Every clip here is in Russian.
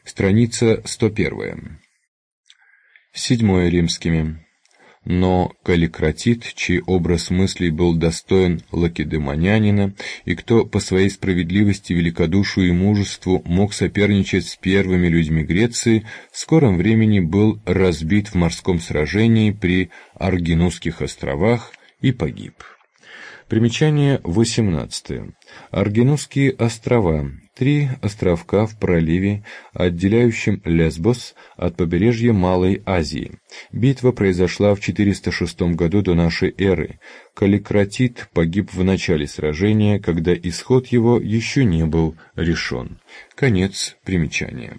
Страница 101. 7 римскими. Но Калликратит, чей образ мыслей был достоин лакедемонянина, и кто по своей справедливости, великодушию и мужеству мог соперничать с первыми людьми Греции, в скором времени был разбит в морском сражении при Аргинусских островах и погиб. Примечание 18. Аргинусские острова — 3 островка в проливе, отделяющем Лесбос от побережья Малой Азии. Битва произошла в 406 году до нашей эры. Калликратит погиб в начале сражения, когда исход его еще не был решен. Конец примечания.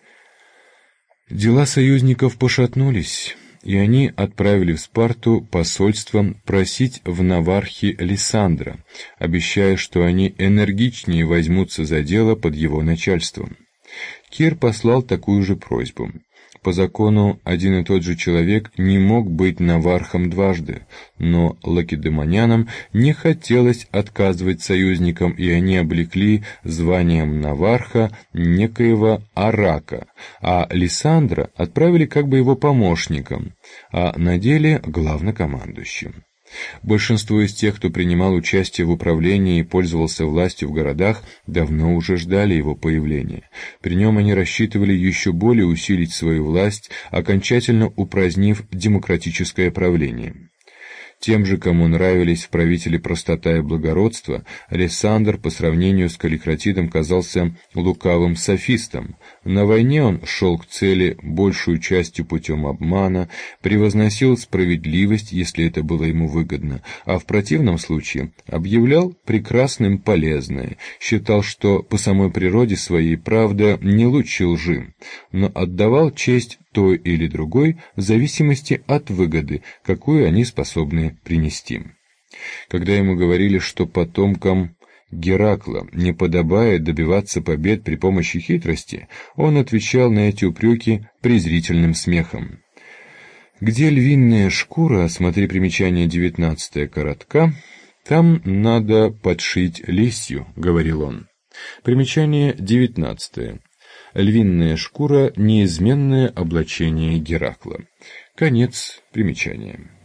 Дела союзников пошатнулись, и они отправили в Спарту посольство просить в Навархе Лисандра, обещая, что они энергичнее возьмутся за дело под его начальством. Кир послал такую же просьбу. По закону, один и тот же человек не мог быть навархом дважды, но лакедемонянам не хотелось отказывать союзникам, и они облекли званием наварха некоего Арака, а Лисандра отправили как бы его помощником, а на деле главнокомандующим. Большинство из тех, кто принимал участие в управлении и пользовался властью в городах, давно уже ждали его появления. При нем они рассчитывали еще более усилить свою власть, окончательно упразднив демократическое правление. Тем же, кому нравились в правителе простота и благородство, Лисандр по сравнению с Калликратидом казался лукавым софистом. На войне он шел к цели большую частью путем обмана, превозносил справедливость, если это было ему выгодно, а в противном случае объявлял прекрасным полезное, считал, что по самой природе своей правда не лучше лжи, но отдавал честь той или другой в зависимости от выгоды, какую они способны принести. Когда ему говорили, что потомкам Геракла не подобает добиваться побед при помощи хитрости, он отвечал на эти упреки презрительным смехом. Где львиная шкура, смотри примечание 19 коротка, там надо подшить лисью, говорил он. Примечание 19. Львиная шкура — неизменное облачение Геракла. Конец примечания.